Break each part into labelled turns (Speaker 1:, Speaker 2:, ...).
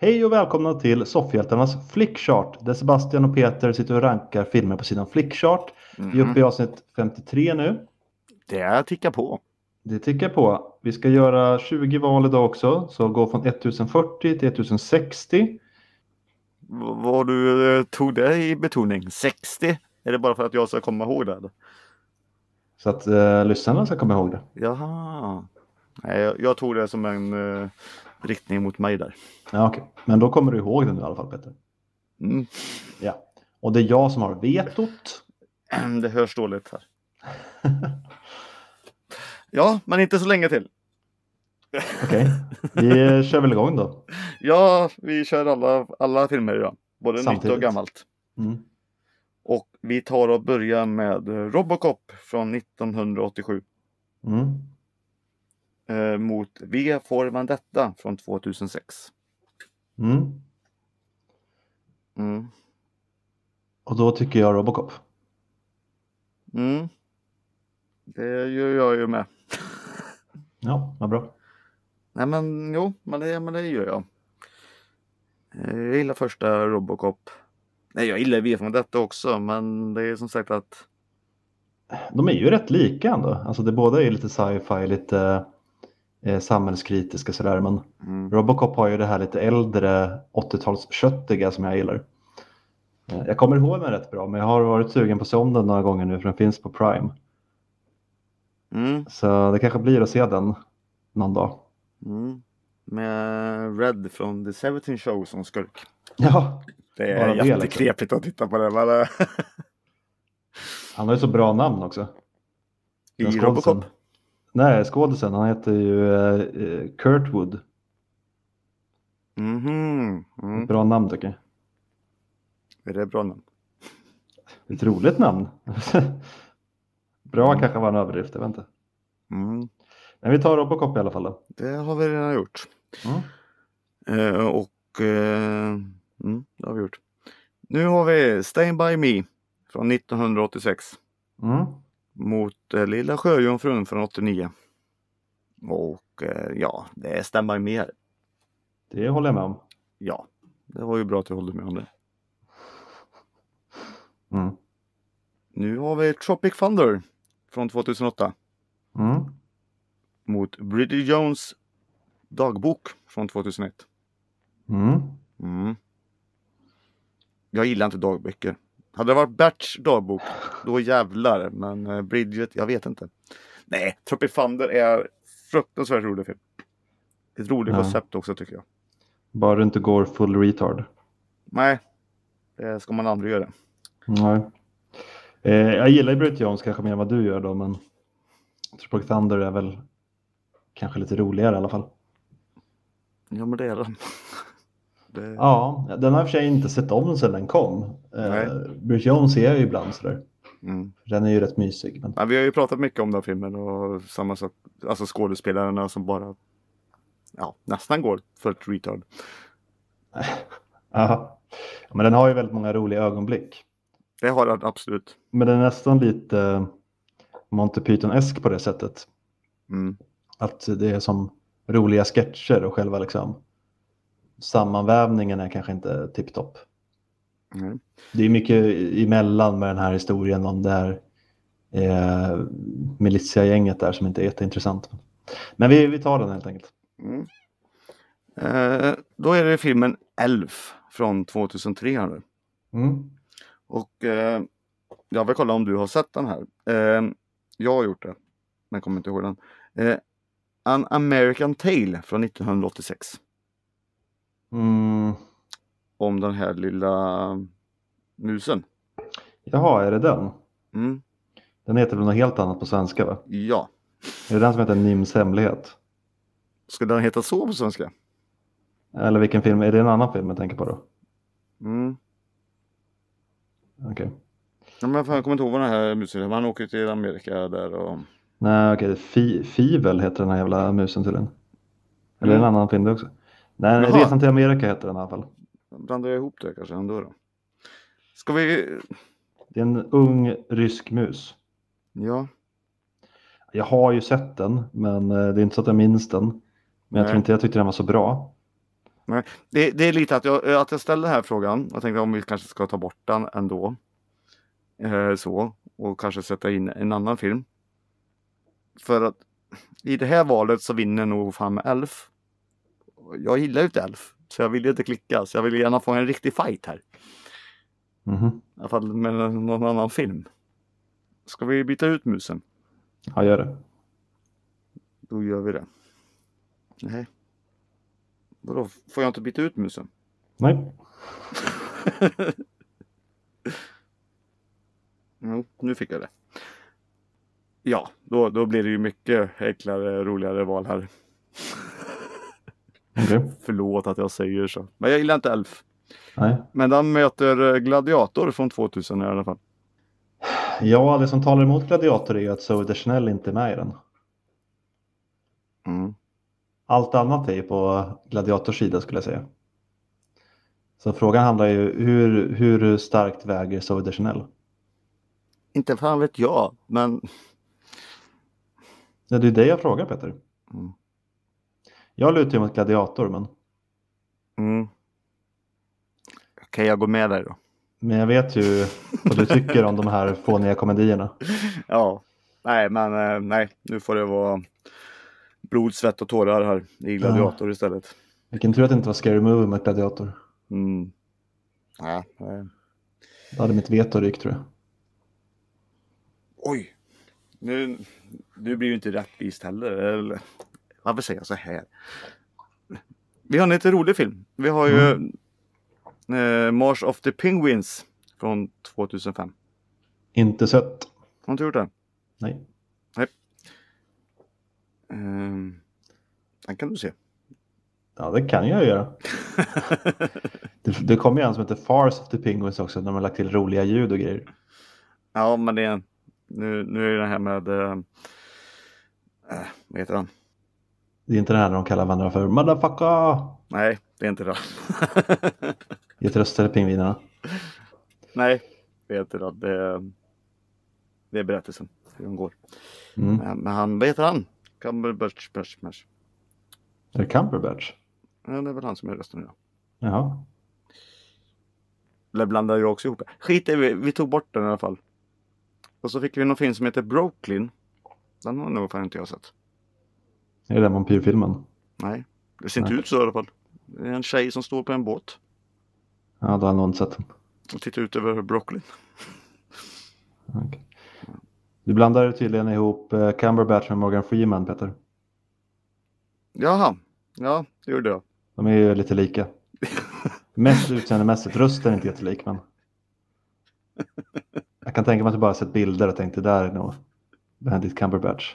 Speaker 1: Hej och välkomna till Soffhjältarnas Flickchart, där Sebastian och Peter sitter och rankar filmer på sidan Flickchart. Vi är uppe i avsnitt 53 nu.
Speaker 2: Det tickar på.
Speaker 1: Det tickar på. Vi ska göra 20 val idag också, så gå från 1040 till 1060.
Speaker 2: Vad du tog det i betoning? 60? Är det bara för att jag ska komma ihåg det?
Speaker 1: Så att lyssnarna ska komma ihåg det.
Speaker 2: Jaha. Nej, jag tog det som en riktning mot mig där.
Speaker 1: Ja, okej. Men då kommer du ihåg den i alla fall, Peter.
Speaker 2: Mm.
Speaker 1: Ja. Och det är jag som har vetot.
Speaker 2: Det hörs dåligt här. Ja, men inte så länge till.
Speaker 1: Okej. Vi kör väl igång då.
Speaker 2: Ja, vi kör alla filmer idag. Både
Speaker 1: Samtidigt.
Speaker 2: nytt och gammalt.
Speaker 1: Mm.
Speaker 2: Och vi tar och börjar med Robocop från 1987. Mot V for Vendetta från 2006.
Speaker 1: Och då tycker jag Robocop.
Speaker 2: Det gör jag ju med.
Speaker 1: Ja, vad bra.
Speaker 2: Nej men jo, men det gör jag. Jag gillar första Robocop. Nej, jag gillar V for Vendetta också, men det är som sagt att
Speaker 1: de är ju rätt lika ändå. Alltså det båda är lite sci-fi, lite samhällskritiska sådär. Men Robocop har ju det här lite äldre 80-talsköttiga som jag gillar. Jag kommer ihåg den rätt bra, men jag har varit sugen på att se om den några gånger nu, för den finns på Prime. Så det kanske blir att se den någon dag.
Speaker 2: Med Red från The 17 Show som skurk.
Speaker 1: Ja.
Speaker 2: Det är jätteknepigt att titta på det. Men...
Speaker 1: Han har ju så bra namn också.
Speaker 2: I Robocop?
Speaker 1: Nej, skådisen. Han heter ju Kurt Wood. Bra namn tycker jag.
Speaker 2: Är det bra namn?
Speaker 1: Ett roligt namn. Bra kanske var en överdrift, jag vet inte. Men vi tar Robocop i alla fall då.
Speaker 2: Det har vi redan gjort. Det har vi gjort. Nu har vi Stay By Me från 1986. Mot Lilla Sjöjungfrun från 89. Och ja, det är Stand By Me här.
Speaker 1: Det håller jag med om.
Speaker 2: Ja, det var ju bra att du håller med om det. Nu har vi Tropic Thunder från 2008. Mot Bridget Jones dagbok från 2001. Jag gillar inte dagböcker. Hade det varit Berts dagbok, då jävlar. Men Bridget, jag vet inte. Nej, Tropic Thunder är fruktansvärt rolig film. Ett roligt koncept också tycker jag.
Speaker 1: Bara du inte går full retard.
Speaker 2: Nej, det ska man aldrig göra.
Speaker 1: Nej. Jag gillar ju Bridget Jones kanske mer än vad du gör då, men Tropic Thunder är väl kanske lite roligare i alla fall.
Speaker 2: Ja, men det är den.
Speaker 1: Ja, den har jag för sig inte sett om sedan den kom. Bridget Jones ser jag ju ibland sådär. Den är ju rätt mysig. Men...
Speaker 2: Ja, vi har ju pratat mycket om den filmen och samma sak, alltså skådespelarna som bara nästan går fullt retard.
Speaker 1: Ja, men den har ju väldigt många roliga ögonblick.
Speaker 2: Det har den absolut.
Speaker 1: Men den är nästan lite Monty Python-esk på det sättet. Att det är som roliga sketcher och själva liksom sammanvävningen är kanske inte tipptopp. Det är mycket emellan med den här historien om det här militiagänget där som inte är jätteintressant. Men vi tar den helt enkelt.
Speaker 2: Då är det filmen Elf från 2003 här nu. Och jag vill kolla om du har sett den här. Jag har gjort det, men kommer inte ihåg den. An American Tale från 1986. Om den här lilla musen.
Speaker 1: Jaha, är det den? Den heter väl något helt annat på svenska, va?
Speaker 2: Ja.
Speaker 1: Är det den som heter Nims hemlighet?
Speaker 2: Ska den heta så på svenska?
Speaker 1: Eller vilken film? Är det en annan film jag tänker på då? Okej.
Speaker 2: Ja, men jag kommer inte ihåg vad den här musen är. Han åker till Amerika där och...
Speaker 1: Nej, okej. Fivel heter den här jävla musen tydligen. Eller en annan film det också. Nej, Resan till Amerika heter den i alla fall.
Speaker 2: Blandar jag ihop det kanske ändå då. Ska vi...
Speaker 1: Det är en ung rysk mus.
Speaker 2: Ja.
Speaker 1: Jag har ju sett den, men det är inte så att jag minns den. Men jag tror inte jag tyckte den var så bra.
Speaker 2: Nej. Det är lite att jag ställde den här frågan. Jag tänkte om vi kanske ska ta bort den ändå. Så. Och kanske sätta in en annan film. För att i det här valet så vinner nog fan Elf. Jag gillar ju inte Elf. Så jag vill ju inte klicka. Så jag vill gärna få en riktig fight här.
Speaker 1: Mm-hmm.
Speaker 2: I alla fall med någon annan film. Ska vi byta ut musen?
Speaker 1: Ja, gör det.
Speaker 2: Då gör vi det. Nej. Vadå? Får jag inte byta ut musen?
Speaker 1: Nej.
Speaker 2: Jo, nu fick jag det. Ja, då blir det ju mycket enklare, roligare val här.
Speaker 1: Okay.
Speaker 2: Förlåt att jag säger så. Men jag gillar inte Elf.
Speaker 1: Nej.
Speaker 2: Men den möter Gladiator från 2000 i alla fall.
Speaker 1: Ja, det som talar emot Gladiator är ju att Zooey Deschanel inte är med i den.
Speaker 2: Mm.
Speaker 1: Allt annat är ju på Gladiators sida skulle jag säga. Så frågan handlar ju hur starkt väger Zooey Deschanel?
Speaker 2: Inte fan vet jag, men...
Speaker 1: Ja, det är det jag frågar, Peter.
Speaker 2: Mm.
Speaker 1: Jag lutar ju mot Gladiator, men...
Speaker 2: Mm. Okej, jag går med dig då.
Speaker 1: Men jag vet ju vad du tycker om de här fåniga komedierna.
Speaker 2: Ja, nej, men nej, nu får det vara blod, svett och tårar här i Gladiator istället.
Speaker 1: Vilken tur att det inte var Scary Movie med Gladiator.
Speaker 2: Mm. Ja,
Speaker 1: Då hade mitt veto rykt, tror jag.
Speaker 2: Oj, nu blir det ju inte rättvist heller. Eller, varför säger jag så här? Vi har en lite rolig film. Vi har ju March of the Penguins från 2005.
Speaker 1: Inte sett.
Speaker 2: Har du inte gjort det?
Speaker 1: Nej.
Speaker 2: Nej. Den kan du se.
Speaker 1: Ja, det kan jag göra. det kommer ju en som heter Farce of the Penguins också. När de har lagt till roliga ljud och grejer.
Speaker 2: Ja, men det är nu är det här med vad heter han?
Speaker 1: Det är inte det här när de kallar varandra för motherfucker.
Speaker 2: Nej, det är inte det.
Speaker 1: Gett röster till pingvinerna.
Speaker 2: Nej, det är inte det. Det är berättelsen hur de går. Men han, vad heter han? Cumberbatch.
Speaker 1: Är det Cumberbatch?
Speaker 2: Ja, det är väl han som är rösten idag.
Speaker 1: Jaha.
Speaker 2: Eller blandar jag också ihop. Skit i vi tog bort den i alla fall. Och så fick vi någon film som heter Brooklyn. Den har nog fan inte jag sett.
Speaker 1: Är det den vampyrfilmen?
Speaker 2: Nej, det ser inte ut så i alla fall. Det är en tjej som står på en båt.
Speaker 1: Ja, då har jag nog inte sett den.
Speaker 2: Och tittar ut över Brooklyn.
Speaker 1: Okay. Du blandar tydligen ihop Cumberbatch med Morgan Freeman, Peter.
Speaker 2: Jaha, ja, det gjorde jag.
Speaker 1: De är ju lite lika. Mest utseendemässigt, rösten är inte jättelik, men... Jag kan tänka mig att du bara sett bilder och tänkte där är nog Benedict Cumberbatch.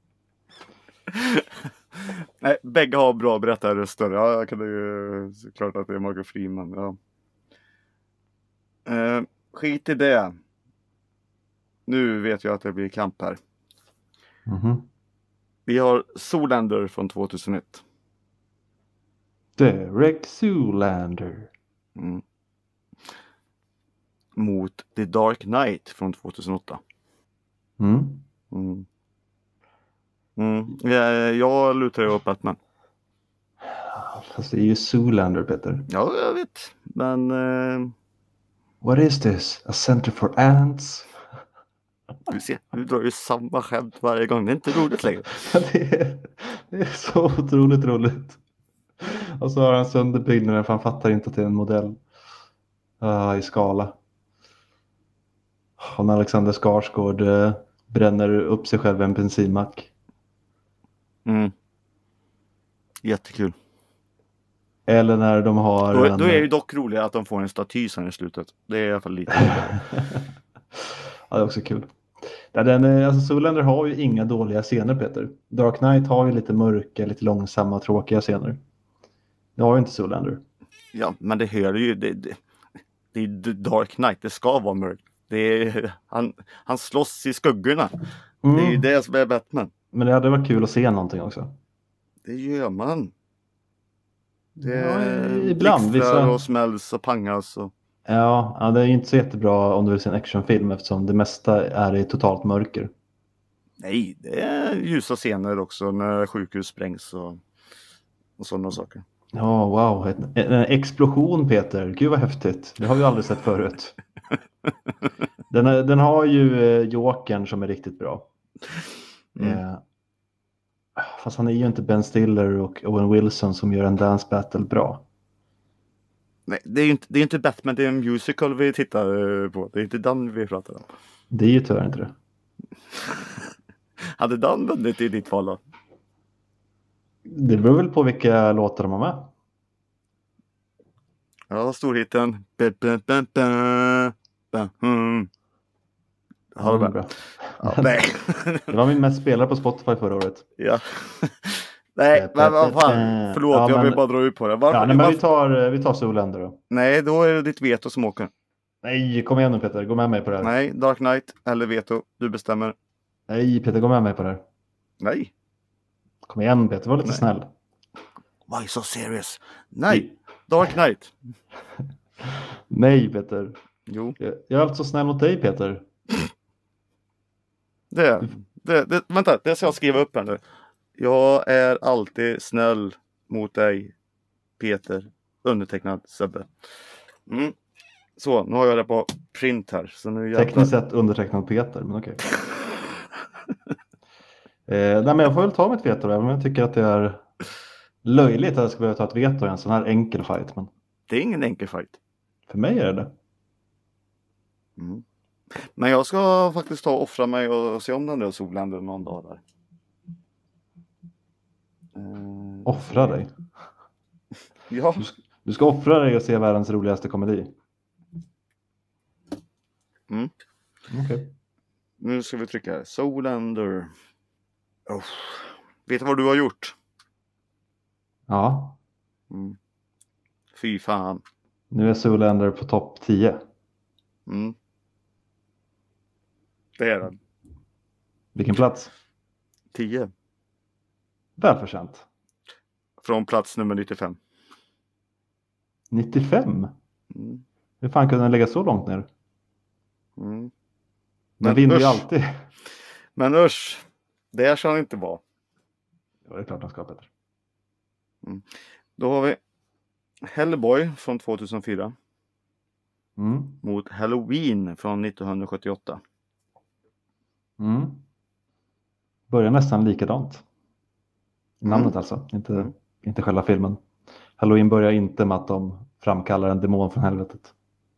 Speaker 2: Nej, bägge har bra berättarröster. Ja, jag kan ju såklart att det är Morgan Freeman. Ja. Skit i det. Nu vet jag att det blir kamp här.
Speaker 1: Mm-hmm.
Speaker 2: Vi har Zoolander från 2001.
Speaker 1: Derek Zoolander.
Speaker 2: Mot The Dark Knight från 2008. Jag lutar ju upp Batman.
Speaker 1: Fast det är ju Zoolander, Peter.
Speaker 2: Ja, jag vet. Men...
Speaker 1: What is this? A center for ants?
Speaker 2: Du ser, du drar ju samma skämt varje gång. Det är inte roligt längre.
Speaker 1: det är så otroligt roligt. Och så har han sönderbyggnaden för han fattar inte att det är en modell i skala. Och när Alexander Skarsgård bränner upp sig själv i en bensinmack.
Speaker 2: Jättekul.
Speaker 1: Eller när de har...
Speaker 2: Då är det ju dock roligare att de får en staty sen i slutet. Det är i alla fall lite roligare.
Speaker 1: Ja, det är också kul. Alltså Zoolander har ju inga dåliga scener, Peter. Dark Knight har ju lite mörka, lite långsamma, tråkiga scener. Det har ju inte Zoolander.
Speaker 2: Ja, men det hör ju. Det är Dark Knight, det ska vara mörkt. Han slåss i skuggorna. Det är ju det som är Batman.
Speaker 1: Men det hade varit kul att se någonting också.
Speaker 2: Det gör man.
Speaker 1: Ibland. Vissa...
Speaker 2: och smälls och pangas. Och...
Speaker 1: Ja, det är inte så jättebra om du vill se en actionfilm eftersom det mesta är i totalt mörker.
Speaker 2: Nej, det är ljusa scener också när sjukhus sprängs och sådana saker.
Speaker 1: Ja, wow. En explosion, Peter. Gud vad häftigt. Det har vi aldrig sett förut. Den har ju Jokern som är riktigt bra. Fast han är ju inte Ben Stiller och Owen Wilson som gör en dance battle bra.
Speaker 2: Nej, det är inte Batman, det är en musical vi tittar på. Det är inte den vi pratar om.
Speaker 1: Det är ju tyvärr inte det.
Speaker 2: Hade den vunnit i ditt fall då?
Speaker 1: Det beror väl på vilka låtar de har med.
Speaker 2: Ja, storhiten. Har du med?
Speaker 1: Bra.
Speaker 2: Ja, nej.
Speaker 1: Det var min mest spelare på Spotify förra året.
Speaker 2: Ja. Nej, men vad fan. Förlåt, ja, jag vill bara dra ut på det.
Speaker 1: Varför, men vi tar Zoolander då.
Speaker 2: Nej, då är det ditt veto som åker.
Speaker 1: Nej, kom igen nu Peter. Gå med mig på det här.
Speaker 2: Nej, Dark Knight eller veto. Du bestämmer.
Speaker 1: Nej, Peter, gå med mig på det här.
Speaker 2: Nej.
Speaker 1: Kom igen Peter, var lite snäll.
Speaker 2: Why so serious? Nej, Dark Knight.
Speaker 1: Nej Peter.
Speaker 2: Jo.
Speaker 1: Jag är alltså snäll mot dig Peter.
Speaker 2: Vänta, det ska jag skriva upp här nu. Jag är alltid snäll mot dig, Peter. Undertecknad Sebbe. Så, nu har jag det på print här. Så nu
Speaker 1: tekniskt sett undertecknad Peter, men okej. Nej, men jag får väl ta mitt veto då, även om jag tycker att det är löjligt att jag ska behöva ta ett veto i en sån här enkel fight. Men
Speaker 2: det är ingen enkel fight.
Speaker 1: För mig är det.
Speaker 2: Men jag ska faktiskt ta och offra mig och se om den där Zoolander någon dag där.
Speaker 1: Offra dig?
Speaker 2: Ja.
Speaker 1: Du ska offra dig och se världens roligaste komedi. Okej.
Speaker 2: Nu ska vi trycka här. Zoolander. Vet du vad du har gjort?
Speaker 1: Ja.
Speaker 2: Fy fan.
Speaker 1: Nu är Zoolander på topp 10.
Speaker 2: Det är den.
Speaker 1: Vilken plats?
Speaker 2: 10.
Speaker 1: Välförtjänt.
Speaker 2: Från plats nummer 95.
Speaker 1: 95? Hur fan kunde den lägga så långt ner? Den vinner ju alltid.
Speaker 2: Men usch, det ska han inte vara.
Speaker 1: Ja, det är klart han ska, Peter.
Speaker 2: Då har vi Hellboy från 2004. Mot Halloween från 1978.
Speaker 1: Börjar nästan likadant. Namnet alltså, inte själva filmen. Halloween börjar inte med att de framkallar en demon från helvetet.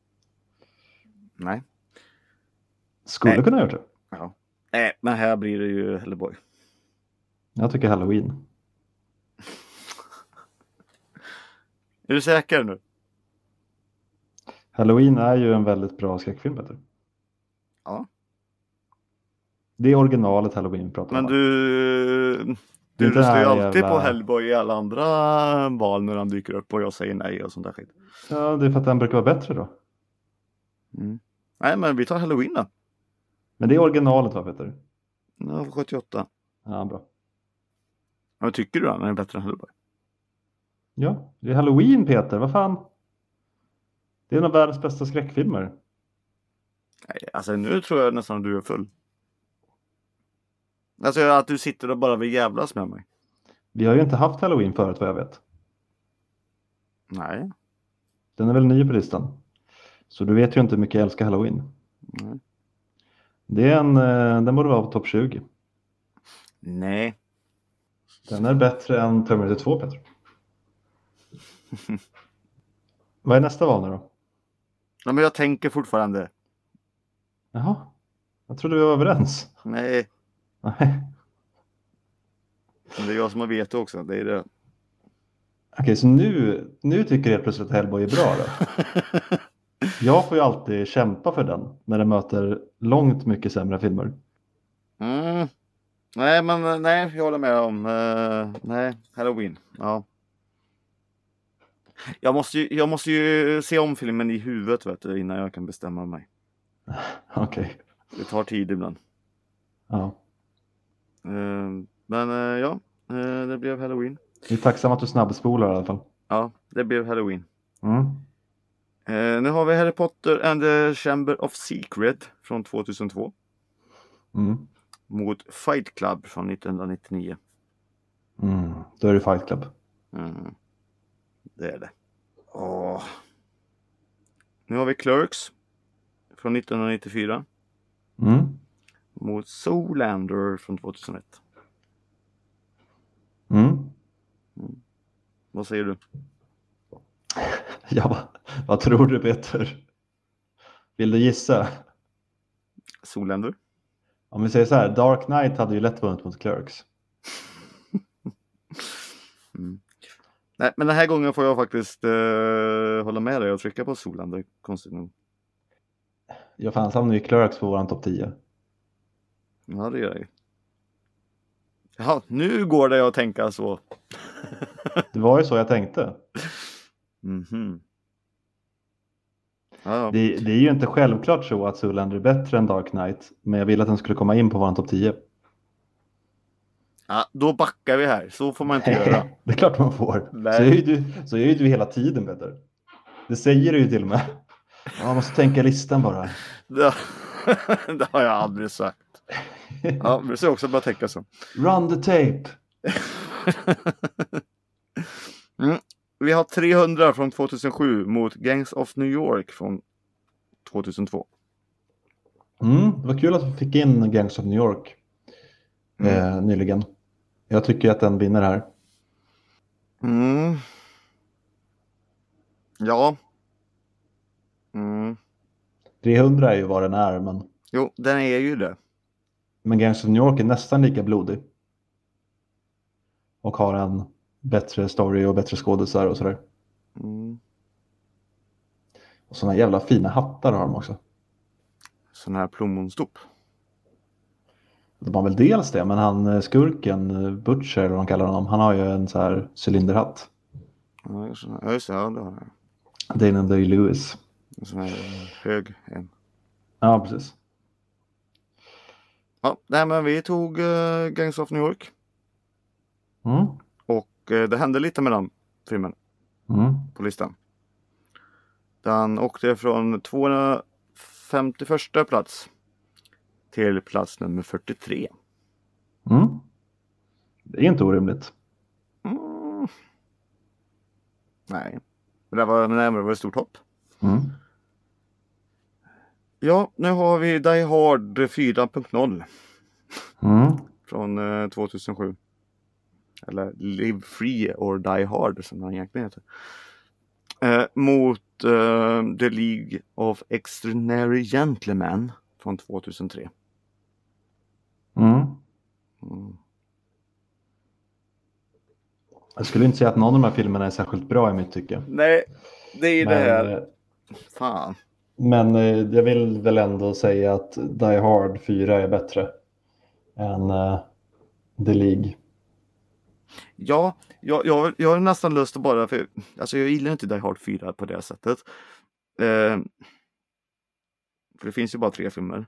Speaker 2: Nej.
Speaker 1: Skulle kunna göra det.
Speaker 2: Ja. Men här blir det ju Hellboy.
Speaker 1: Jag tycker Halloween.
Speaker 2: Är du säker nu?
Speaker 1: Halloween är ju en väldigt bra skräckfilm, Peter.
Speaker 2: Ja.
Speaker 1: Det är originalet Halloween vi pratar om.
Speaker 2: Men du röstar ju alltid på Hellboy i alla andra val när han dyker upp och jag säger nej och sånt där skit.
Speaker 1: Ja, det är för att den brukar vara bättre då.
Speaker 2: Nej, men vi tar Halloween då.
Speaker 1: Men det är originalet, va, Peter?
Speaker 2: Ja, 78.
Speaker 1: Ja, bra.
Speaker 2: Men tycker du att den är bättre än Hellboy?
Speaker 1: Ja, det är Halloween, Peter. Vad fan? Det är en av världens bästa skräckfilmer.
Speaker 2: Nej, alltså nu tror jag nästan att du är full. Alltså att du sitter och bara vill jävlas med mig.
Speaker 1: Vi har ju inte haft Halloween förut, vad jag vet.
Speaker 2: Nej.
Speaker 1: Den är väl ny på listan. Så du vet ju inte hur mycket jag älskar Halloween. Det är den borde vara på topp 20.
Speaker 2: Nej.
Speaker 1: Den är bättre än Terminator 2, Peter. Vad är nästa val nu då?
Speaker 2: Ja, men jag tänker fortfarande.
Speaker 1: Jaha. Jag trodde vi var överens.
Speaker 2: Nej.
Speaker 1: Nej.
Speaker 2: Men det är jag som har veto också. Det är det.
Speaker 1: Okej, så nu tycker jag plötsligt att Hellboy är bra då. Jag får ju alltid kämpa för den när den möter långt mycket sämre filmer.
Speaker 2: Nej, men nej, jag håller med om. Nej, Halloween. Ja. Jag måste ju se om filmen i huvudet, vet du, innan jag kan bestämma mig.
Speaker 1: Okej.
Speaker 2: Det tar tid ibland.
Speaker 1: Ja.
Speaker 2: Men ja, det blev Halloween.
Speaker 1: Jag är tacksam att du snabbspolar i alla fall.
Speaker 2: Ja, det blev Halloween. Nu har vi Harry Potter and the Chamber of Secret från 2002. Mot Fight Club från 1999.
Speaker 1: Då är det Fight Club.
Speaker 2: Det är det. Nu har vi Clerks från 1994. Mot Zoolander från 2001. Vad säger du?
Speaker 1: Ja, vad tror du, Peter? Vill du gissa?
Speaker 2: Zoolander.
Speaker 1: Om vi säger så här, Dark Knight hade ju lätt vunnit mot Clerks.
Speaker 2: Nej, men den här gången får jag faktiskt hålla med dig och trycka på Zoolander, konstigt nog.
Speaker 1: Jag fanns hamnar ju Clerks på våran topp 10.
Speaker 2: Ja, det gör jag. Jaha, nu går det att tänka så.
Speaker 1: Det var ju så jag tänkte.
Speaker 2: Ja.
Speaker 1: Det är ju inte självklart så att Zoolander är bättre än Dark Knight, men jag ville att den skulle komma in på våran topp 10.
Speaker 2: Ja, då backar vi här. Så får man inte göra.
Speaker 1: Det är klart man får. Så är ju du hela tiden, Peter. Det säger du ju till och med. Jag måste tänka listan bara.
Speaker 2: Det har jag aldrig sagt. Ja, men så också bara tänka så.
Speaker 1: Run the tape.
Speaker 2: Vi har 300 från 2007 mot Gangs of New York från 2002.
Speaker 1: Det var kul att vi fick in Gangs of New York nyligen. Jag tycker att den vinner här.
Speaker 2: Ja.
Speaker 1: 300 är ju vad den är, men...
Speaker 2: Jo, den är ju det.
Speaker 1: Men Gangs of New York är nästan lika blodig. Och har en bättre story och bättre skådisar och sådär. Och sådana jävla fina hattar har de också.
Speaker 2: Sån här plommonstopp.
Speaker 1: De har väl dels det, men han skurken, Butcher eller vad de kallar honom, han har ju en så här cylinderhatt.
Speaker 2: Ja, just det, ja, det har jag.
Speaker 1: Daniel Day-Lewis.
Speaker 2: En sån här hög en.
Speaker 1: Ja, precis.
Speaker 2: Ja, nej, men vi tog Gangs of New York. Och det hände lite med den filmen på listan. Den åkte från 251 plats till plats nummer 43.
Speaker 1: Det är inte orimligt.
Speaker 2: Nej, det var ett stort hopp. Ja, nu har vi Die Hard 4.0 från 2007. Eller Live Free or Die Hard som den egentligen heter. Mot The League of Extraordinary Gentlemen från 2003.
Speaker 1: Jag skulle inte säga att någon av de här filmerna är särskilt bra i mitt tycke.
Speaker 2: Nej, det är det här. Fan.
Speaker 1: Men jag vill väl ändå säga att Die Hard 4 är bättre än The League.
Speaker 2: Ja, jag har nästan lust att bara... Alltså jag gillar inte Die Hard 4 på det sättet. För det finns ju bara 3 filmer.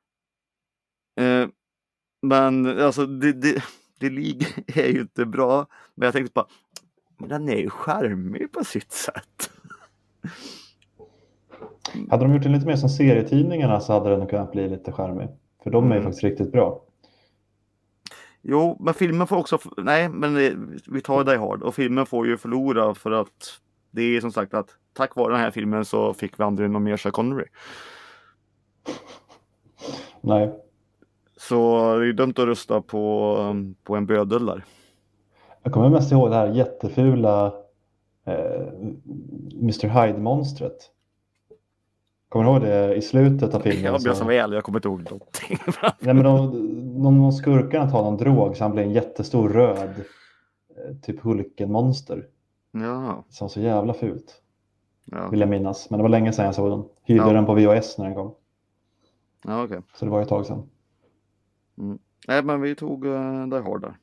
Speaker 2: Men alltså The League är ju inte bra. Men jag tänkte bara, men den är ju charmig på sitt sätt.
Speaker 1: Hade de gjort den lite mer som serietidningarna så hade den kunnat bli lite charmig. För de är ju faktiskt riktigt bra.
Speaker 2: Jo, men filmen får också... Nej, men vi tar Die Hard. Och filmen får ju förlora för att det är som sagt att tack vare den här filmen så fick vi aldrig någon mer Sean Connery.
Speaker 1: Nej.
Speaker 2: Så det är dumt att rösta på en bödel där.
Speaker 1: Jag kommer mest ihåg det här jättefula Mr. Hyde-monstret. Kommer du ihåg det i slutet av filmen?
Speaker 2: Jag blir så väl, jag kommer inte ihåg någonting.
Speaker 1: Nej, men någon skurkarna tar någon drog så han blir en jättestor röd typ Hulken-monster.
Speaker 2: Ja.
Speaker 1: Som så jävla fult.
Speaker 2: Ja.
Speaker 1: Vill jag minnas. Men det var länge sedan jag såg den. Hyrde den på VHS när den kom.
Speaker 2: Ja, okej.
Speaker 1: Så det var ett tag sedan.
Speaker 2: Nej, men vi tog Die Hard där.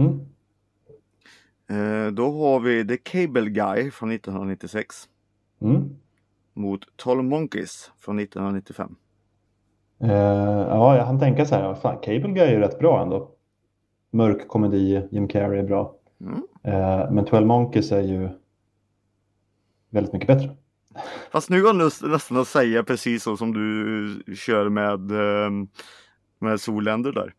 Speaker 2: Då har vi The Cable Guy från 1996. Mot 12 Monkeys från 1995.
Speaker 1: Ja, jag hann tänka så här. Fan, Cable Guy är ju rätt bra ändå. Mörk komedi, Jim Carrey är bra. Men 12 Monkeys är ju väldigt mycket bättre.
Speaker 2: Fast nu har jag lust nästan att säga precis så som du kör med Zoolander där.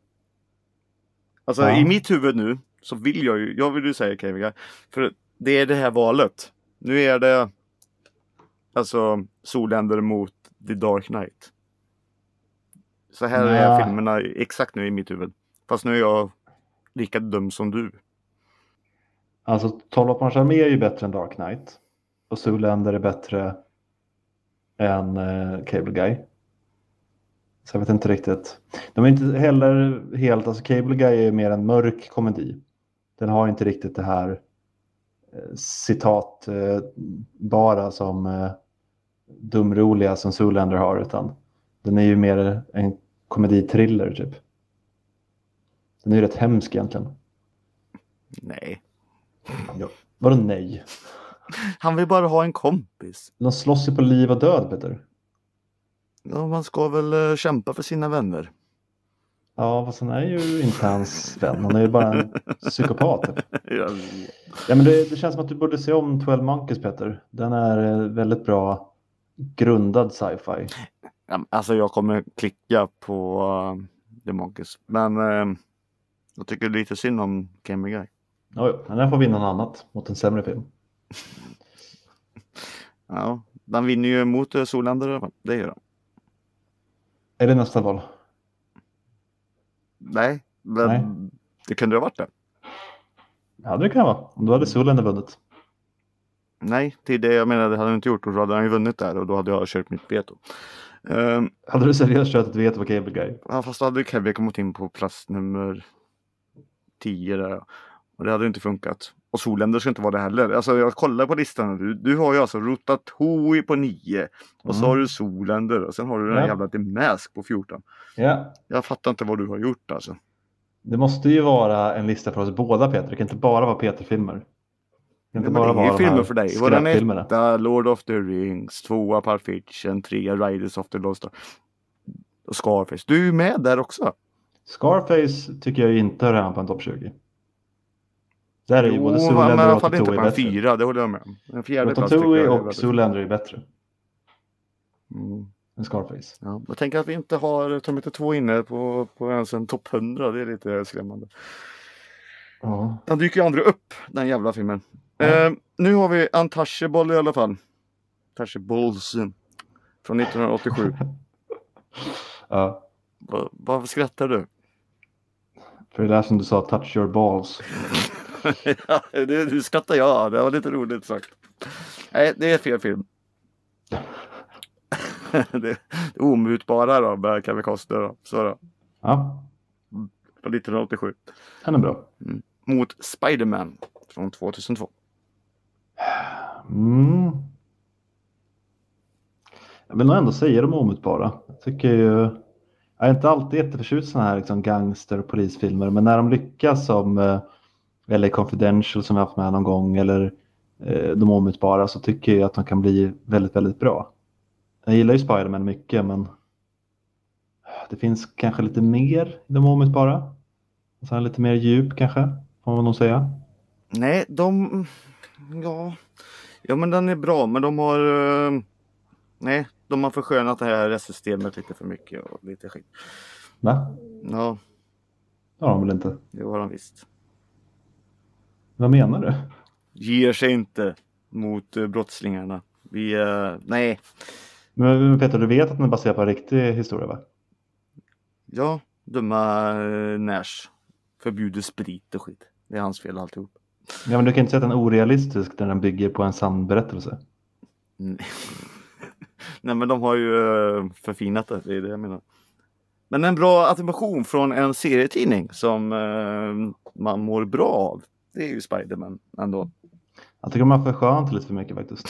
Speaker 2: Alltså i mitt huvud nu så vill jag vill ju säga Cable Guy. För det är det här valet. Nu är det alltså Zoolander mot The Dark Knight. Så här är filmerna exakt nu i mitt huvud. Fast nu är jag lika dum som du.
Speaker 1: Alltså 12 apans armé är ju bättre än Dark Knight. Och Zoolander är bättre än Cable Guy. Så jag vet inte riktigt. De är inte heller helt, alltså Cable Guy är mer en mörk komedi. Den har inte riktigt det här citat bara som dumroliga som Zoolander har, utan den är ju mer en komedi-thriller typ. Den är ju rätt hemsk egentligen.
Speaker 2: Nej.
Speaker 1: Ja. Vadå nej?
Speaker 2: Han vill bara ha en kompis.
Speaker 1: De slåss ju på liv och död, Peter.
Speaker 2: Ja, man ska väl kämpa för sina vänner.
Speaker 1: Ja, fast han är ju inte hans vän. Han är ju bara en psykopat.
Speaker 2: Ja,
Speaker 1: men det känns som att du borde se om 12 Monkeys, Peter. Den är väldigt bra grundad sci-fi.
Speaker 2: alltså jag kommer klicka på The Monkeys. Men jag tycker lite synd om Cable Guy.
Speaker 1: Ja, men den får vinna något annat mot en sämre film.
Speaker 2: Ja, den vinner ju mot Zoolander i alla fall. Det gör den.
Speaker 1: Är det nästa val?
Speaker 2: Nej, men det kunde ha varit det.
Speaker 1: Ja, det kan vara. Om du hade Zoolander vunnit.
Speaker 2: Nej, det är det jag menar. Det hade jag inte gjort. Och då hade han ju vunnit där. Och då hade jag kört mitt veto.
Speaker 1: Hade du seriöst kört ett veto på Cable Guy?
Speaker 2: Ja, fast då hade Cable kommit in på plats nummer 10 där. Och det hade inte funkat. Och Zoolander ska inte vara det heller. Alltså jag kollar på listan. Du har ju alltså Ratatouille på 9. Och så har du Zoolander. Och sen har du den jävla The Mask på 14.
Speaker 1: Ja.
Speaker 2: Jag fattar inte vad du har gjort alltså.
Speaker 1: Det måste ju vara en lista för oss båda, Peter. Det kan inte bara vara Peter-filmer. Det kan inte bara vara
Speaker 2: filmer för dig.
Speaker 1: skräpfilmerna.
Speaker 2: 1, Lord of the Rings, 2, Pulp Fiction, 3, Riders of the Lost Ark och Scarface. Du är ju med där också.
Speaker 1: Scarface tycker jag inte hör hemma på en topp 20. Där är ju både Zoolander och Ratatouille bättre.
Speaker 2: 4, det håller jag med. En fjärde plats
Speaker 1: Ratatouille och Zoolander är bättre. Än Scarface.
Speaker 2: Ja, jag tänker att vi inte har Terminator 2 inne på ens en topp 100. Det är lite skrämmande.
Speaker 1: Ja.
Speaker 2: Den dyker ju aldrig upp, den jävla filmen. Nu har vi Untouchable i alla fall. Untouchables från 1987.
Speaker 1: Ja.
Speaker 2: Varför skrattar du?
Speaker 1: För det är som du sa, touch your balls.
Speaker 2: Ja, du skrattar jag. Det var lite roligt sagt. Nej, det är fel film. det är omutbara då, med Kevin Costner då. Så då.
Speaker 1: Ja.
Speaker 2: På 1987.
Speaker 1: Den är bra.
Speaker 2: Mot Spider-Man från 2002.
Speaker 1: Jag vill nog ändå säga de omutbara. Jag tycker ju... Jag är inte alltid jätteförtjust i såna här liksom gangster- och polisfilmer. Men när de lyckas som LA Confidential som vi haft med någon gång. Eller de omutbara, så tycker jag att de kan bli väldigt, väldigt bra. Jag gillar ju Spider-Man mycket, men det finns kanske lite mer i de omutbara. Så lite mer djup kanske, får man nog säga.
Speaker 2: Nej, Ja, men den är bra, men de har... de har förskönat det här rättssystemet lite för mycket och lite skit.
Speaker 1: Va?
Speaker 2: Ja.
Speaker 1: Det har de väl inte?
Speaker 2: Det har de visst.
Speaker 1: Vad menar du?
Speaker 2: Ger sig inte mot brottslingarna. Nej.
Speaker 1: Men Peter, du vet att den är baserad på en riktig historia, va?
Speaker 2: Ja, dumma Nash förbjuder sprit och skit. Det är hans fel alltihop.
Speaker 1: Ja, men du kan inte säga att den är orealistisk när den bygger på en sann berättelse.
Speaker 2: Nej, men de har ju förfinat det, det är det jag menar. Men en bra animation från en serietidning som man mår bra av, det är ju Spider-Man ändå.
Speaker 1: Jag tycker man förskönt lite för mycket faktiskt.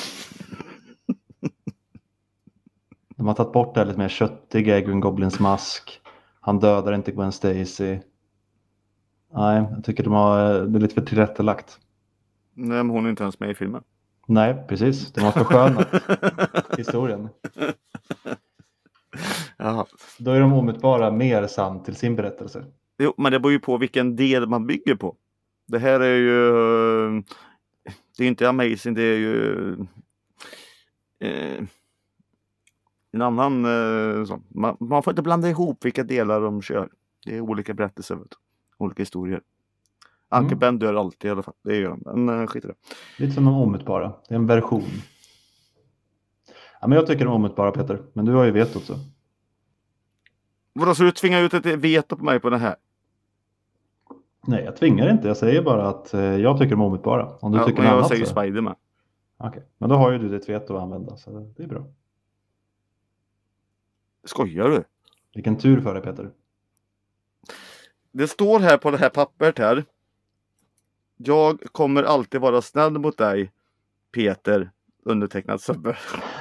Speaker 1: De har tagit bort det lite mer köttiga i Green Goblins mask. Han dödar inte Gwen Stacy. Nej, jag tycker det är lite för tillrättalagt.
Speaker 2: Nej, men hon är inte ens med i filmen.
Speaker 1: Nej, precis. De har förskönat historien.
Speaker 2: Jaha.
Speaker 1: Då är de omutbara mer sann till sin berättelse.
Speaker 2: Jo, men det beror ju på vilken del man bygger på. Det här är ju... Det är inte amazing, det är ju... en annan... Man får inte blanda ihop vilka delar de kör. Det är olika berättelser, olika historier. Uncle Ben dör alltid i alla fall. Det gör han. Men skit i det.
Speaker 1: Lite som de omutbara. Det är en version. Ja, men jag tycker de är omutbara, Peter. Men du har ju veto också.
Speaker 2: Vadå, så du tvingar ut ett veto på mig på den här?
Speaker 1: Nej, jag tvingar inte. Jag säger bara att jag tycker de är omutbara. Om du tycker
Speaker 2: men jag
Speaker 1: annat
Speaker 2: säger
Speaker 1: så...
Speaker 2: Spiderman.
Speaker 1: Okej, men då har ju du ditt veto att använda. Så det är bra.
Speaker 2: Skojar du?
Speaker 1: Vilken tur för dig, Peter.
Speaker 2: Det står här på det här pappret här. Jag kommer alltid vara snäll mot dig, Peter, undertecknad Sebbe.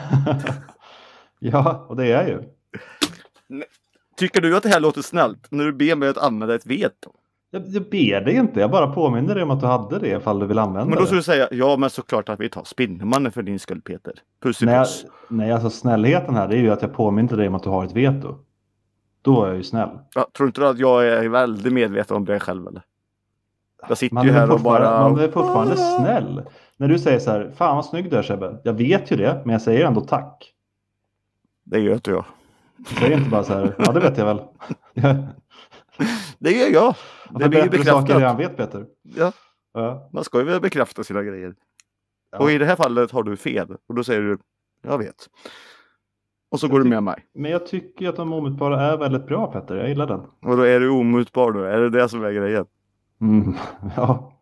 Speaker 1: Ja, och det är jag ju.
Speaker 2: Tycker du att det här låter snällt när du ber mig att använda ett veto?
Speaker 1: Jag ber dig inte, jag bara påminner dig om att du hade det ifall du vill använda det.
Speaker 2: Men då skulle du säga, ja men såklart att vi tar Spindelmannen för din skull, Peter. Puss i puss.
Speaker 1: Nej, alltså snällheten här det är ju att jag påminner dig om att du har ett veto. Då är jag ju snäll.
Speaker 2: Ja, tror inte du att jag är väldigt medveten om det själv eller? Jag sitter ju här och bara...
Speaker 1: Man är fortfarande snäll. När du säger så här, fan vad snygg du är Sebbe. Jag vet ju det, men jag säger ändå tack.
Speaker 2: Det gör inte jag.
Speaker 1: Jag säger inte bara så här, ja det vet jag väl.
Speaker 2: Det gör jag. Det blir ju bekräftat.
Speaker 1: Saker jag vet, Peter.
Speaker 2: Ja. Man ska ju väl bekräfta sina grejer. Ja. Och i det här fallet har du fel. Och då säger du, jag vet. Och så går du med mig.
Speaker 1: Men jag tycker att de omutbara är väldigt bra, Peter. Jag gillar den.
Speaker 2: Och då är du omutbar då? Är det det som är grejen?
Speaker 1: Ja.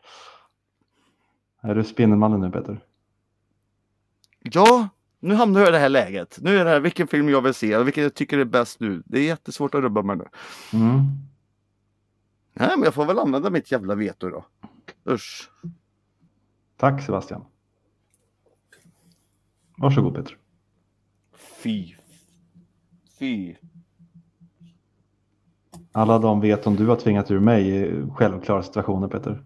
Speaker 1: Är du Spindelmannen nu, Peter?
Speaker 2: Ja, nu hamnar jag i det här läget. Nu är det här vilken film jag vill se och vilken jag tycker är bäst nu. Det är jättesvårt att rubba mig nu. Nej, men jag får väl använda mitt jävla veto då. Usch.
Speaker 1: Tack Sebastian. Varsågod Peter.
Speaker 2: Fy.
Speaker 1: Alla de veton du har tvingat ur mig i självklara situationer, Peter.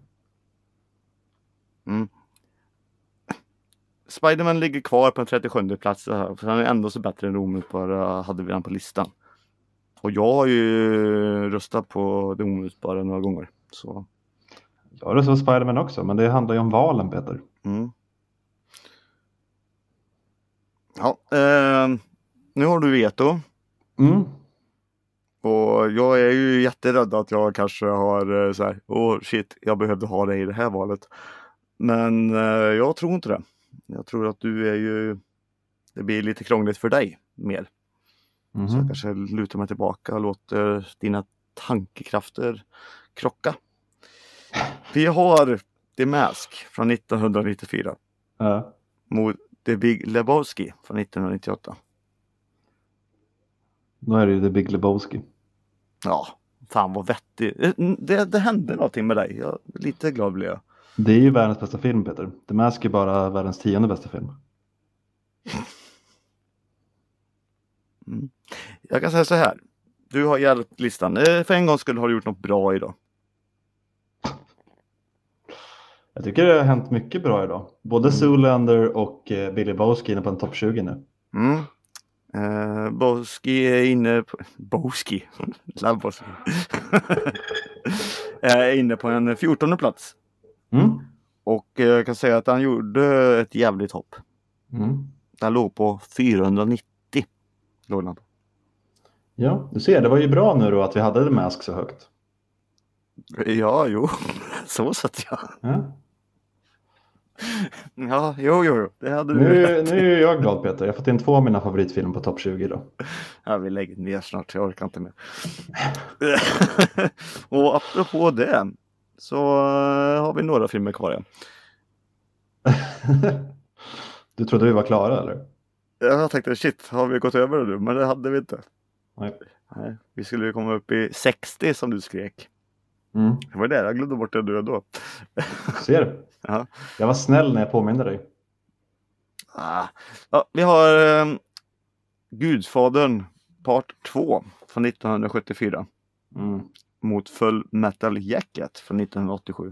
Speaker 2: Spiderman ligger kvar på en 37:e plats. För han är ändå så bättre än omutbara hade vi den på listan. Och jag har ju röstat på det omutbara några gånger. Så.
Speaker 1: Jag röstar på Spiderman också, men det handlar ju om valen, Peter.
Speaker 2: Ja, nu har du veto. Och jag är ju jätterädd att jag kanske har så här, shit, jag behövde ha det i det här valet. Men jag tror inte det. Jag tror att du är ju, det blir lite krångligt för dig mer. Så jag kanske lutar mig tillbaka och låter dina tankekrafter krocka. Vi har The Mask från 1994 mot The Big Lebowski från 1998.
Speaker 1: Då är det ju The Big Lebowski.
Speaker 2: Ja, fan vad vettigt. Det hände någonting med dig. Lite glad blev jag.
Speaker 1: Det är ju världens bästa film, Peter. The Mask är bara världens 10:e bästa film.
Speaker 2: Jag kan säga så här. Du har hjälpt listan. För en gång skulle har du gjort något bra idag.
Speaker 1: Jag tycker det har hänt mycket bra idag. Både Zoolander och Billy Lebowski är på en topp 20 nu.
Speaker 2: Lebowski är inne på... Lebowski är inne på en 14:e plats. Och jag kan säga att han gjorde ett jävligt hopp. Han låg på 490.
Speaker 1: Ja, du ser, det var ju bra nu då att vi hade The Mask så högt.
Speaker 2: Ja, jo. Så satt jag. Ja, jo. Det hade du rätt.
Speaker 1: Nu är jag glad, Peter. Jag har fått in 2 av mina favoritfilmer på topp 20 då.
Speaker 2: Ja, vi lägger ner snart. Jag orkar inte mer. Och apropå det så har vi några filmer kvar igen.
Speaker 1: Du trodde vi var klara, eller?
Speaker 2: Jag tänkte, shit, har vi gått över det nu? Men det hade vi inte.
Speaker 1: Nej.
Speaker 2: Vi skulle komma upp i 60 som du skrek. Det var det, jag glömde bort det du då.
Speaker 1: Ser du?
Speaker 2: Ja.
Speaker 1: Jag var snäll när jag påminde dig.
Speaker 2: Ja, vi har Gudfadern part 2 från 1974 mot Full Metal Jacket från 1987.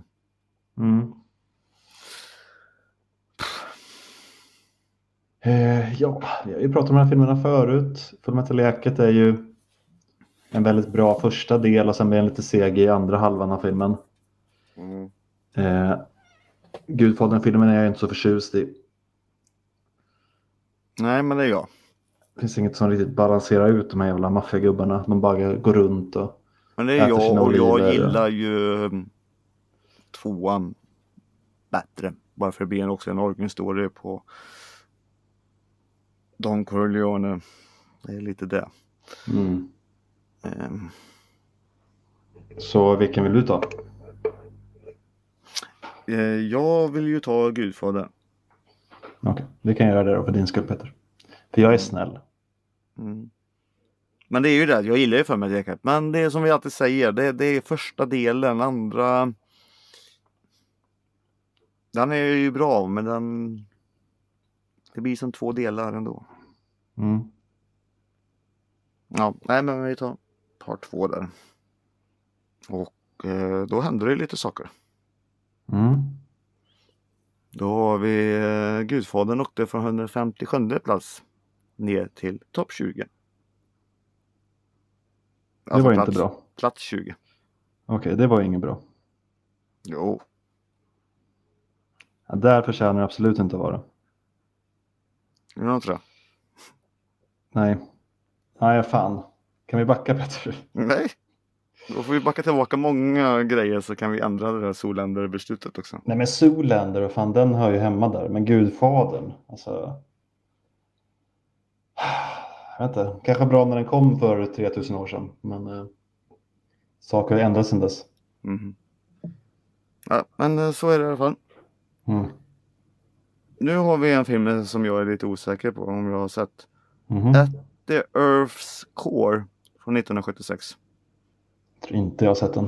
Speaker 1: Ja, vi har ju pratat om de här filmerna förut. Full Metal Jacket är ju en väldigt bra första del och sen blir den lite seg i andra halvan av filmen. Gudfadern-filmen är jag inte så förtjust i.
Speaker 2: Nej, men det är jag.
Speaker 1: Det finns inget som riktigt balanserar ut de här jävla maffiagubbarna. De bara går runt och
Speaker 2: men det är jag och jag gillar ju 2:an bättre. Bara för det blir också en origin story på Don Corleone. Det är lite det.
Speaker 1: Så vilken vill du ta?
Speaker 2: Jag vill ju ta Gudfadern.
Speaker 1: Okej, vi kan göra det då för din skull, Peter. För jag är snäll.
Speaker 2: Men det är ju det, jag gillar ju Fullmetal Jacket. Men det är som vi alltid säger, det är första delen, andra... Den är ju bra, men det blir som 2 delar ändå. Ja, nej men vi tar part 2 där. Och då händer det lite saker. Då har vi Gudfadern åkte från 157 plats ner till topp 20.
Speaker 1: Det var inte bra.
Speaker 2: Plats 20.
Speaker 1: Okej, det var inget bra.
Speaker 2: Jo.
Speaker 1: Ja, där förtjänar det absolut inte att vara.
Speaker 2: Jag tror jag.
Speaker 1: Nej, fan. Kan vi backa, Peter?
Speaker 2: Nej. Då får vi backa tillbaka många grejer så kan vi ändra det där Zoolander-beslutet också.
Speaker 1: Nej, men Zoolander, och fan, den hör ju hemma där. Men Gudfadern, alltså... Jag vet inte, kanske bra när den kom för 3000 år sedan. Men saker har ändrats sedan dess.
Speaker 2: Ja, men så är det i alla fall. Nu har vi en film som jag är lite osäker på om jag har sett. At the Earth's Core från 1976.
Speaker 1: Jag tror inte jag har sett den.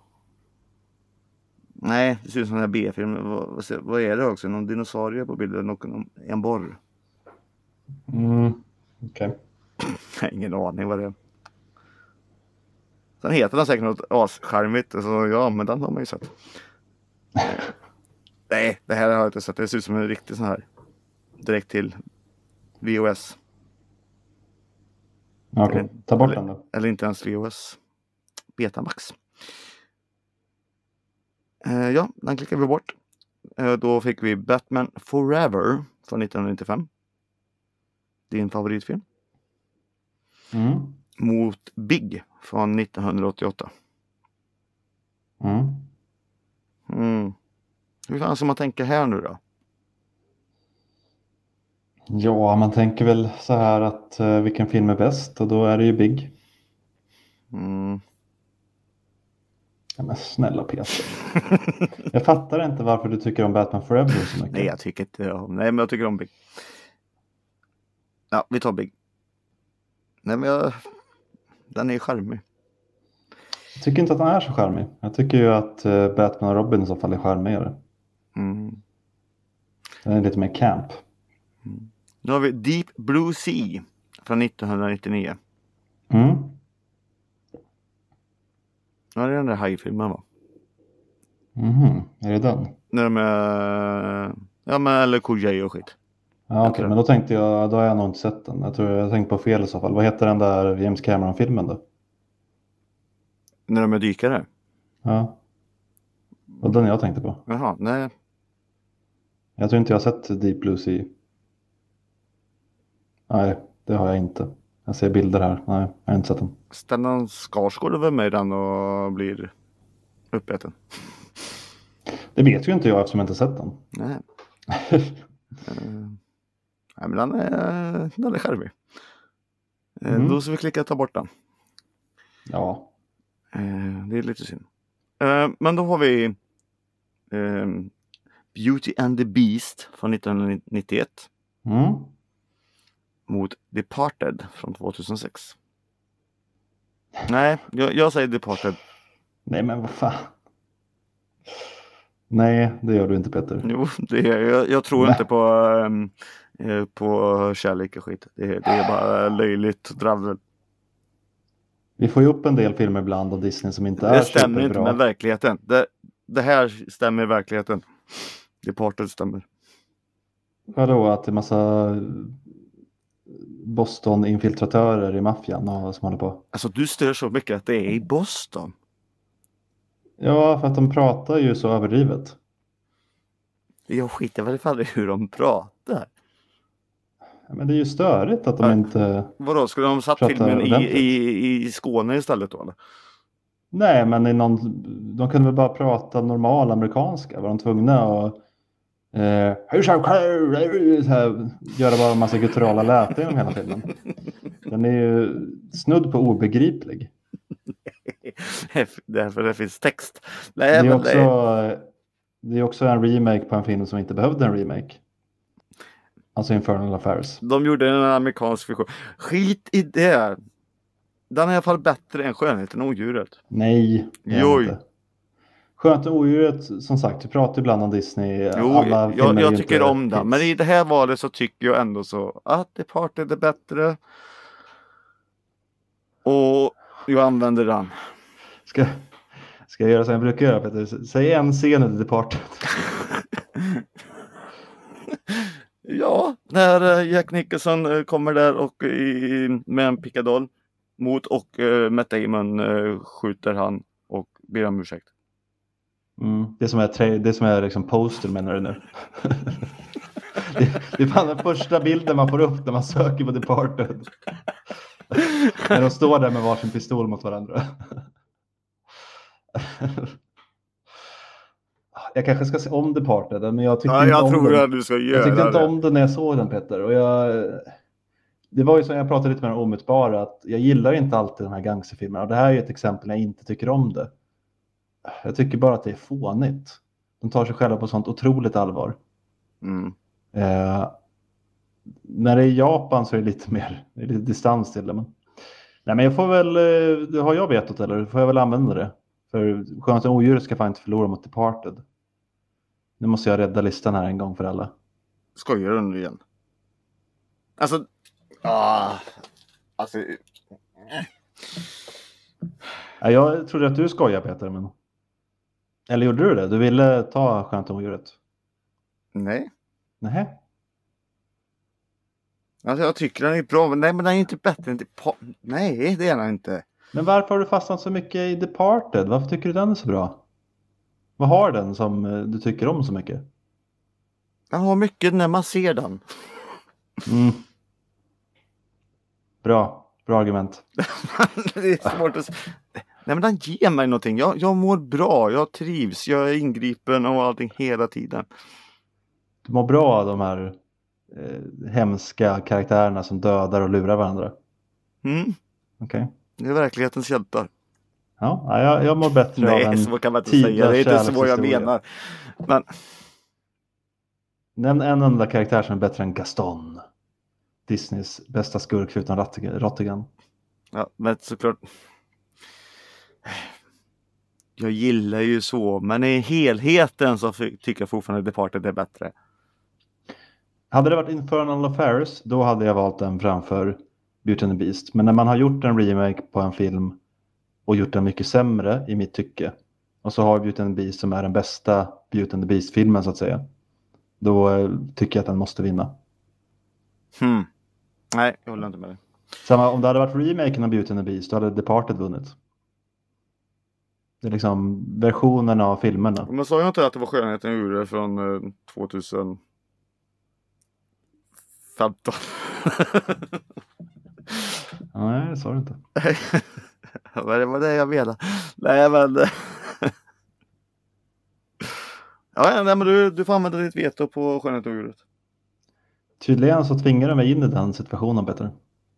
Speaker 2: Nej, det ser ut som en B-film. Vad är det också? Någon dinosaurie på bilden? En borr?
Speaker 1: Okej.
Speaker 2: Jag har ingen aning vad det är. Sen heter den säkert något ascharmigt. Så ja, men den har man ju sett. Nej, det här har jag inte sett. Det ser ut som en riktig sån här. Direkt till VOS.
Speaker 1: Okej, ta bort den då.
Speaker 2: Eller inte ens VOS. Betamax. Ja, den klickar vi bort. Då fick vi Batman Forever från 1995. Din favoritfilm. Mot Big från 1988. Hur fan ska man tänka här nu då?
Speaker 1: Ja, man tänker väl så här att vilken film är bäst, och då är det ju Big. Ja, men snälla Peter. Jag fattar inte varför du tycker om Batman Forever så mycket.
Speaker 2: Nej, jag tycker inte om. Nej, men jag tycker om Big. Ja, vi tar Big. Nej, men den är charmig.
Speaker 1: Jag tycker inte att den är så charmig. Jag tycker ju att Batman och Robin i så fall är charmigare. Den är lite mer camp.
Speaker 2: Nu har vi Deep Blue Sea från 1999. Ja, det är den där hajfilmen, va?
Speaker 1: Är det den?
Speaker 2: När de är... Ja, men eller Kujay och skit.
Speaker 1: Ja, okej. Men då tänkte jag, då har jag nog inte sett den. Jag tror jag tänkte på fel i så fall. Vad heter den där James Cameron-filmen då?
Speaker 2: När de är dykare?
Speaker 1: Ja. Och den jag tänkte på.
Speaker 2: Jaha, nej.
Speaker 1: Jag tror inte jag har sett Deep Blue Sea. Nej, det har jag inte. Jag ser bilder här. Nej, jag har inte sett den.
Speaker 2: Stellan Skarsgård är väl med i den och blir uppäten?
Speaker 1: Det vet ju inte jag eftersom jag inte sett den.
Speaker 2: Nej. Nej, men den är charmig. Då ska vi klicka ta bort den.
Speaker 1: Ja.
Speaker 2: Det är lite synd. Men då har vi Beauty and the Beast från 1991. Mot Departed från 2006. Nej, jag säger Departed.
Speaker 1: Nej, men vad fan. Nej, det gör du inte, Peter.
Speaker 2: Jo, jag tror inte på kärlek och skit. Det är bara löjligt dravel.
Speaker 1: Vi får ju upp en del filmer ibland av Disney som inte är superbra.
Speaker 2: Det stämmer inte med verkligheten. Det här stämmer i verkligheten. Departed stämmer.
Speaker 1: Vadå, att det är massa Boston-infiltratörer i maffian som håller på?
Speaker 2: Alltså, du stör så mycket att det är i Boston.
Speaker 1: Ja, för att de pratar ju så överdrivet.
Speaker 2: Jag skiter väl i fall i hur de pratar.
Speaker 1: Ja, men det är ju störigt att de inte...
Speaker 2: Vadå, skulle de satt filmen i Skåne istället då, eller?
Speaker 1: Nej, men de kunde väl bara prata normal amerikanska. Var de tvungna att göra bara en massa gutturala läten genom hela filmen. Den är ju snudd på obegriplig.
Speaker 2: Därför det finns text.
Speaker 1: Det är också en remake på en film som inte behövde en remake. Alltså Infernal Affairs.
Speaker 2: De gjorde en amerikansk version. Skit i det. Den är i alla fall bättre än Skönheten och odjuret.
Speaker 1: Nej, det är inte. Skönheten och odjuret, som sagt, vi pratar ibland om Disney.
Speaker 2: Jo, jag tycker om den. Men i det här valet så tycker jag ändå så att Departed är bättre. Och jag använder den.
Speaker 1: Ska jag göra som jag brukar göra, Peter? Säg en scen i Departed.
Speaker 2: Ja, när Jack Nicholson kommer där och med en pickadoll mot och Matt Damon skjuter han och ber om ursäkt.
Speaker 1: Det som är liksom poster, menar du nu? det är fan den första bilden man får upp när man söker på Departed. När de står där med varsin pistol mot varandra. Jag kanske ska se om Departed, men jag tyckte inte om den.
Speaker 2: Att du ska göra
Speaker 1: jag tyckte inte om den när jag såg den, Peter. Och det var ju som jag pratade lite med den omutbara, att jag gillar inte alltid de här gangsterfilmerna. Och det här är ett exempel när jag inte tycker om det. Jag tycker bara att det är fånigt. De tar sig själva på sånt otroligt allvar. När det är Japan så är det lite distans till det. Men jag får väl, har jag vetat eller får jag väl använda det. För Skönheten och odjuret ska fan inte förlora mot Departed. Nu måste jag rädda listan här en gång för alla.
Speaker 2: Skojar du nu igen?
Speaker 1: Jag trodde att du skojar, Peter, men... Eller gjorde du det? Du ville ta Skönheten och odjuret?
Speaker 2: Nej.
Speaker 1: Nähä?
Speaker 2: Alltså jag tycker den är bra, men den är inte bättre än Nej, det är den inte.
Speaker 1: Men varför har du fastnat så mycket i Departed? Varför tycker du den är så bra? Vad har den som du tycker om så mycket?
Speaker 2: Den har mycket när man ser den.
Speaker 1: Bra argument.
Speaker 2: Det är svårt att... Nej, men den ger mig någonting. Jag mår bra, jag trivs, jag är ingripen och allting hela tiden.
Speaker 1: Du mår bra av de här hemska karaktärerna som dödar och lurar varandra? Okej.
Speaker 2: Det är verklighetens hjältar.
Speaker 1: Ja, jag mår bättre av en
Speaker 2: Nej, så kan man inte säga. Det är inte så jag menar. Men...
Speaker 1: Nämn en enda karaktär som är bättre än Gaston. Disneys bästa skurk förutom Rottigan.
Speaker 2: Ja, men såklart. Jag gillar ju så, men i helheten så tycker jag fortfarande Departed är bättre.
Speaker 1: Hade det varit Infernal Affairs, då hade jag valt den framför Beauty and the Beast. Men när man har gjort en remake på en film och gjort den mycket sämre i mitt tycke, och så har Beauty and the Beast som är den bästa Beauty and the Beast-filmen så att säga, då tycker jag att den måste vinna.
Speaker 2: Nej, jag håller inte med dig.
Speaker 1: Samma, om det hade varit remaken av Beauty and the Beast, då hade Departed vunnit. Det är liksom versionen av filmerna.
Speaker 2: Men sa jag inte att det var Skönheten och odjuret från 2015?
Speaker 1: Nej, det sa du inte.
Speaker 2: Det var det jag menade. Nej, men... Nej, men du får använda ditt veto på Skönheten och odjuret.
Speaker 1: Tydligen så tvingar du mig in i den situationen, Peter.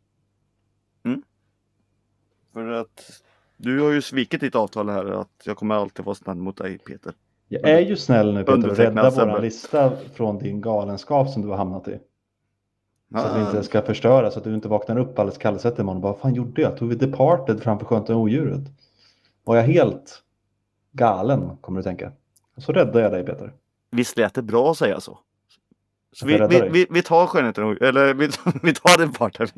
Speaker 2: För att du har ju svikit ditt avtal här att jag kommer alltid vara snäll mot dig, Peter.
Speaker 1: Jag är ju snäll nu, Peter, och rädda våran lista från din galenskap som du har hamnat i. Så att vi inte ska förstöra, så att du inte vaknar upp alldeles kallsett imorgon och bara, vad fan gjorde jag? Tog vi Departed framför Skönheten och odjuret? Var jag helt galen, kommer du tänka. Och så räddar jag dig, Peter.
Speaker 2: Visst lät det bra att säga så? Så vi tar Skönheten och odjuret, eller vi tar Departed.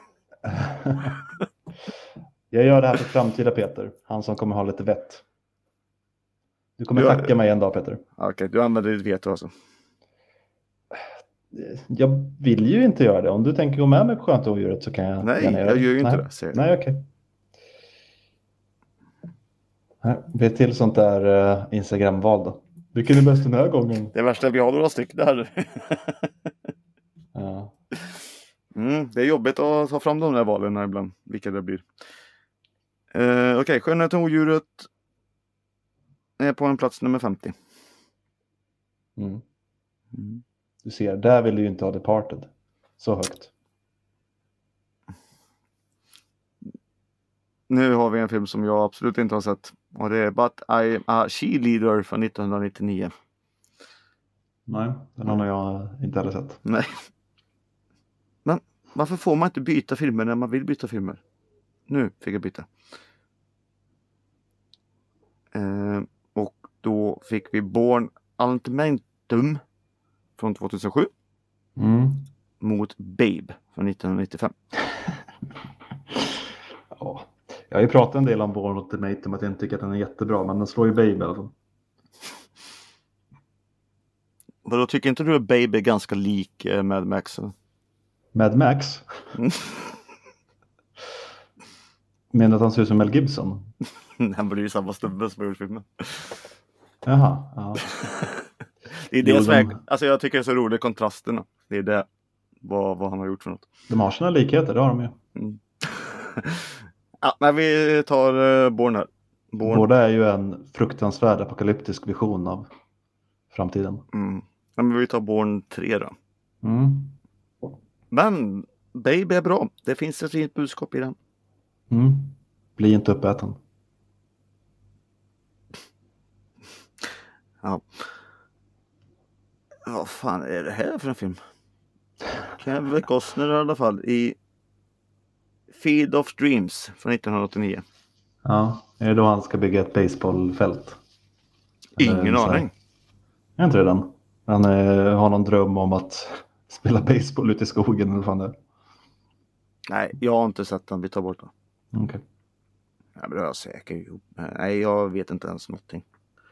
Speaker 1: Jag gör det här för framtida Peter. Han som kommer ha lite vett. Du kommer tacka mig en dag, Peter.
Speaker 2: Okej, du använder ditt veto alltså.
Speaker 1: Jag vill ju inte göra det. Om du tänker gå med mig på Skönheten och odjuret så kan jag...
Speaker 2: Nej, jag gör ju inte det.
Speaker 1: Nej, okej. Det är till sånt där Instagram-val då. Vilken är bäst den här gången?
Speaker 2: Det värsta, vi har några stycken där.
Speaker 1: Ja.
Speaker 2: Det är jobbigt att ta fram de där valen ibland. Vilka det blir. Okej, Skönheten och odjuret är på en plats nummer 50.
Speaker 1: Du ser, där vill du ju inte ha Departed så högt.
Speaker 2: Nu har vi en film som jag absolut inte har sett. Och det är But I'm a Cheerleader från 1999.
Speaker 1: Nej, den har jag inte heller sett.
Speaker 2: Nej. Men varför får man inte byta filmer när man vill byta filmer? Nu fick jag byta. Och då fick vi Bourne Ultimatum från 2007. Mot Babe från 1995.
Speaker 1: Ja. Jag har ju pratat en del om Bourne Ultimatum att jag inte tycker att den är jättebra, men den slår ju Babe i alla fall.
Speaker 2: Vadå, tycker inte du att Babe är ganska lik Mad Max?
Speaker 1: Mad Max? Menar att han ser ut som Mel Gibson?
Speaker 2: Han blir ju samma snubbe som har gjort filmen.
Speaker 1: Jaha, ja.
Speaker 2: Det är det som är, alltså jag tycker det är så roligt, kontrasterna. Det är det, vad han har gjort för något.
Speaker 1: De har sina likheter, det har de ju.
Speaker 2: Ja, men vi tar Bourne här.
Speaker 1: Båda är ju en fruktansvärd apokalyptisk vision av framtiden.
Speaker 2: Ja, men vi tar Bourne 3 då. Men Babe är bra. Det finns ett fint budskap i den.
Speaker 1: Bli inte uppäten.
Speaker 2: Ja. Vad fan är det här för en film? Kevin Costner i alla fall i Field of Dreams från 1989.
Speaker 1: Ja, är det då han ska bygga ett baseballfält?
Speaker 2: Ingen aning.
Speaker 1: Är inte det den? Han har någon dröm om att spela baseball ute i skogen eller fan det.
Speaker 2: Nej, jag har inte sett den. Vi tar bort den.
Speaker 1: Okej.
Speaker 2: Ja, men det är jag säker. Nej, jag vet inte ens någonting.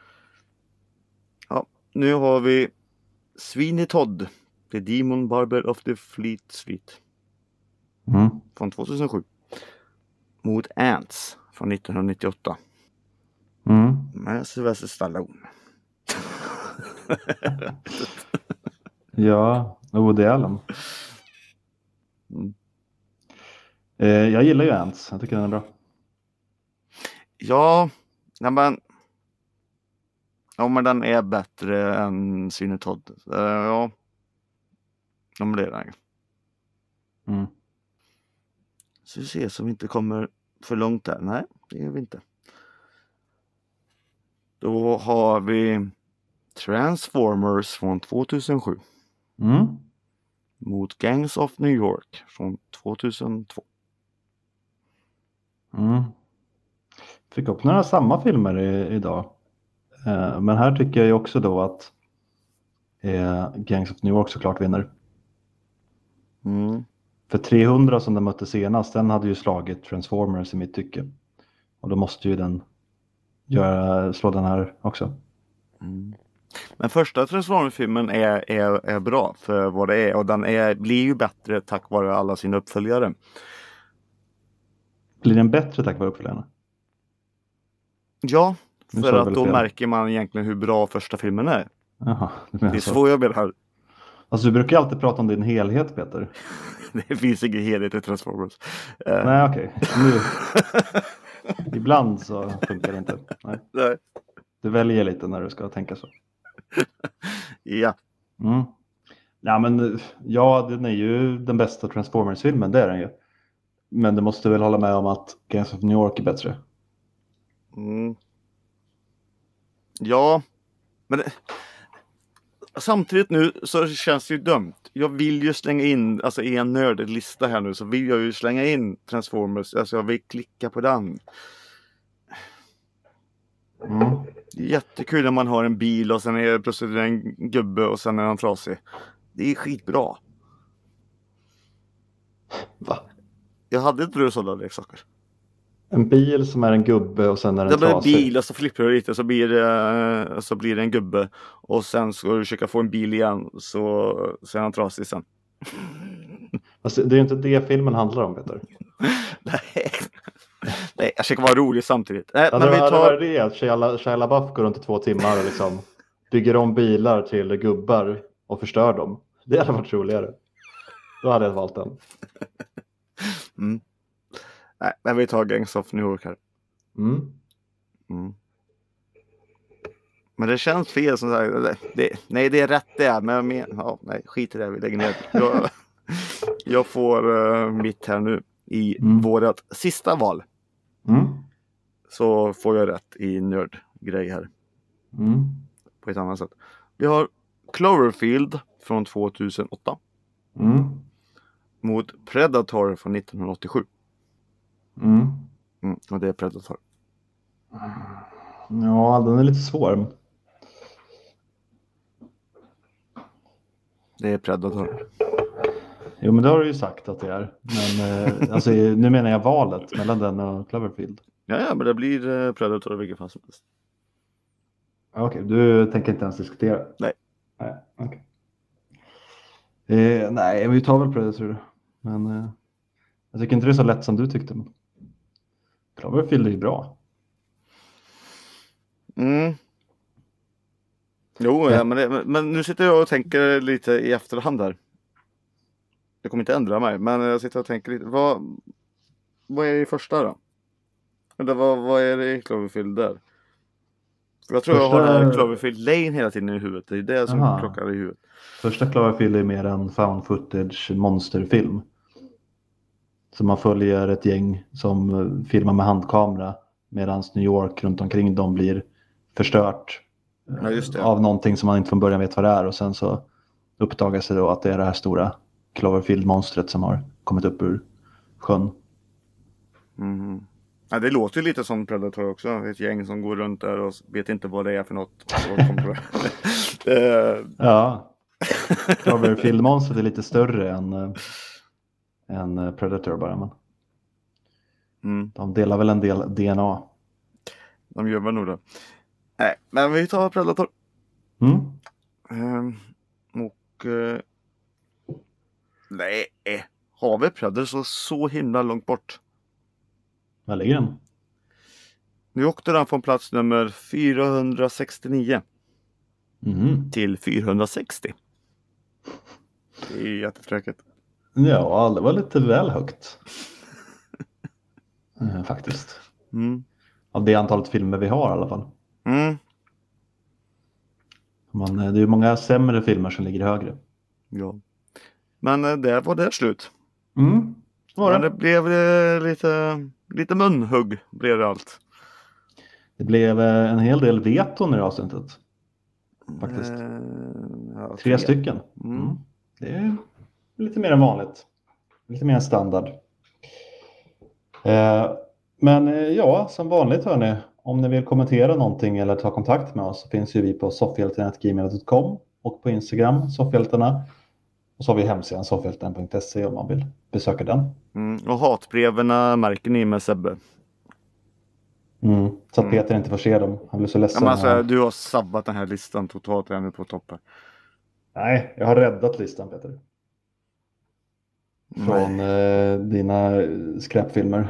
Speaker 2: Ja, nu har vi Sweeney Todd, The Demon Barber of the Fleet Street. Från 2007. Mot Ants från 1998. Med Sylvester Stallone.
Speaker 1: Ja, Woody Allen. Jag gillar ju Ants. Jag tycker den är bra.
Speaker 2: Ja, men den är bättre än Sweeney Todd. Ja, men det är den. Så vi ser så vi inte kommer för långt där. Nej, det gör vi inte. Då har vi Transformers från 2007. Mot Gangs of New York från 2002.
Speaker 1: Fick upp några samma filmer idag. Men här tycker jag ju också då att Gangs of New York såklart vinner. För 300 som den mötte senast, den hade ju slagit Transformers i mitt tycke. Och då måste ju den slå den här också.
Speaker 2: Men första Transformers-filmen är bra för vad det är. Och den blir ju bättre tack vare alla sina uppföljare.
Speaker 1: Blir den bättre tack vare uppföljarna?
Speaker 2: Ja, för att då märker man egentligen hur bra första filmen är.
Speaker 1: Jaha,
Speaker 2: det är så jag menar här.
Speaker 1: Alltså du brukar alltid prata om din helhet, Peter.
Speaker 2: Det finns ingen helhet i Transformers.
Speaker 1: Nej, okej. Ibland så funkar det inte. Nej. Du väljer lite när du ska tänka så.
Speaker 2: Ja.
Speaker 1: Ja, men den är ju den bästa Transformers-filmen, det är den ju. Men du måste väl hålla med om att Gangs of New York är bättre.
Speaker 2: Ja, men samtidigt nu så känns det ju dumt. Jag vill ju slänga in, alltså i en nördlista här nu så vill jag ju slänga in Transformers. Alltså jag vill klicka på den. Det är jättekul när man har en bil och sen är det plötsligt en gubbe och sen är han trasig. Det är skitbra.
Speaker 1: Va?
Speaker 2: Jag hade inte du sådana leksaker.
Speaker 1: En bil som är en gubbe och sen är den trasig.
Speaker 2: Det blir en bil och så flippar du lite så blir det en gubbe. Och sen ska du försöka få en bil igen så är han trasig sen.
Speaker 1: Alltså, det är ju inte det filmen handlar om, Peter.
Speaker 2: Nej, jag försöker vara rolig samtidigt. Nej,
Speaker 1: men vi tar det att Shia LaBeouf går runt i 2 timmar och liksom bygger om bilar till gubbar och förstör dem. Det hade varit roligare. Då hade jag valt den.
Speaker 2: Nej, men vi tar Gangs of New York här.
Speaker 1: Mm.
Speaker 2: Men det känns fel som sagt. Nej, det är rätt det. Men nej, skit i det. Vi lägger ner. Jag får mitt här nu i vårat sista val. Så får jag rätt i nördgrej här. På ett annat sätt. Vi har Cloverfield från 2008. Mot Predator från 1987. Och det är Predator.
Speaker 1: Ja, den är lite svår.
Speaker 2: Det är Predator.
Speaker 1: Jo, men det har du ju sagt att det är. Men alltså, nu menar jag valet mellan den och Cloverfield.
Speaker 2: Ja, men det blir Predator i vilket fall som helst.
Speaker 1: Okej, du tänker inte ens diskutera?
Speaker 2: Nej.
Speaker 1: Okej. Nej, vi tar väl Predator. Men jag tycker inte det är så lätt som du tyckte. Cloverfield är ju bra.
Speaker 2: Jo, ja, men nu sitter jag och tänker lite i efterhand här. Det kommer inte ändra mig, men jag sitter och tänker lite. Vad är det i första då? Eller vad är det i Cloverfield där? För jag tror jag har Cloverfield Lane hela tiden i huvudet. Det är det som krockar i huvudet.
Speaker 1: Första Cloverfield är mer en found footage monsterfilm. Så man följer ett gäng som filmar med handkamera medan New York runt omkring dem blir förstört av någonting som man inte från början vet vad det är. Och sen så uppdagas det då att det är det här stora Cloverfield-monstret som har kommit upp ur sjön.
Speaker 2: Ja, det låter ju lite som Predator också. Ett gäng som går runt där och vet inte vad det är för något.
Speaker 1: Ja, Cloverfield-monstret är lite större än Predator bara. Men de delar väl en del DNA.
Speaker 2: De gör väl nog det. Nej, men vi tar Predator. Nej, har vi Predator så himla långt bort?
Speaker 1: Var ligger den?
Speaker 2: Nu åkte den från plats nummer 469 till 460. Det är jättetråkigt.
Speaker 1: Ja, det var lite väl högt. Faktiskt. Av det antalet filmer vi har i alla fall. Men det är ju många sämre filmer som ligger högre.
Speaker 2: Ja. Men det var det slut.
Speaker 1: Var det?
Speaker 2: Men det blev lite munhugg blev det allt.
Speaker 1: Det blev en hel del veton i avsnittet. Faktiskt. 3 stycken. Det är lite mer än vanligt. Lite mer än standard. Men ja, som vanligt hörni. Om ni vill kommentera någonting eller ta kontakt med oss så finns ju vi på soffhjältarna@gmail.com och på Instagram soffhjältarna. Och så har vi hemsidan soffhjältarna.se om man vill besöka den.
Speaker 2: Och hatbreven märker ni med Sebbe.
Speaker 1: Så att Peter inte får se dem. Han blir så ledsen.
Speaker 2: Ja, alltså, du har sabbat den här listan totalt ännu på toppen.
Speaker 1: Nej, jag har räddat listan Peter. Från dina skräpfilmer.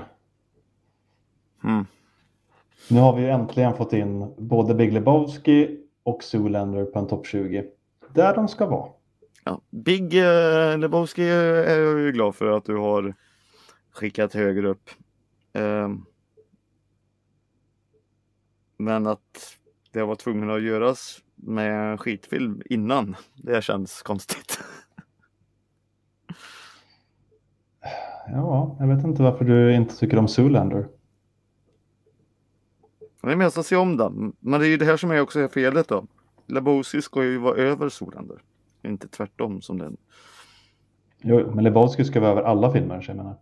Speaker 1: Nu har vi ju äntligen fått in både Big Lebowski och Zoolander på en topp 20. Där de ska vara.
Speaker 2: Ja, Big Lebowski är jag ju glad för att du har skickat högre upp. Men att det var tvungen att göras med en skitfilm innan, det känns konstigt.
Speaker 1: Ja, jag vet inte varför du inte tycker om Zoolander.
Speaker 2: Det är mest att se om den. Men det är ju det här som är också felet då. Lebowski ska ju vara över Zoolander. Inte tvärtom som den.
Speaker 1: Jo, men Lebowski ska vara över alla filmer, så jag menar.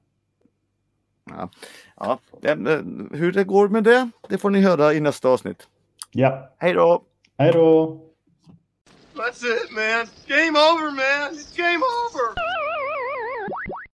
Speaker 2: Ja, hur det går med det får ni höra i nästa avsnitt.
Speaker 1: Ja.
Speaker 2: Hej då!
Speaker 1: Hej då!
Speaker 3: That's it, man. Game over, man. It's game over.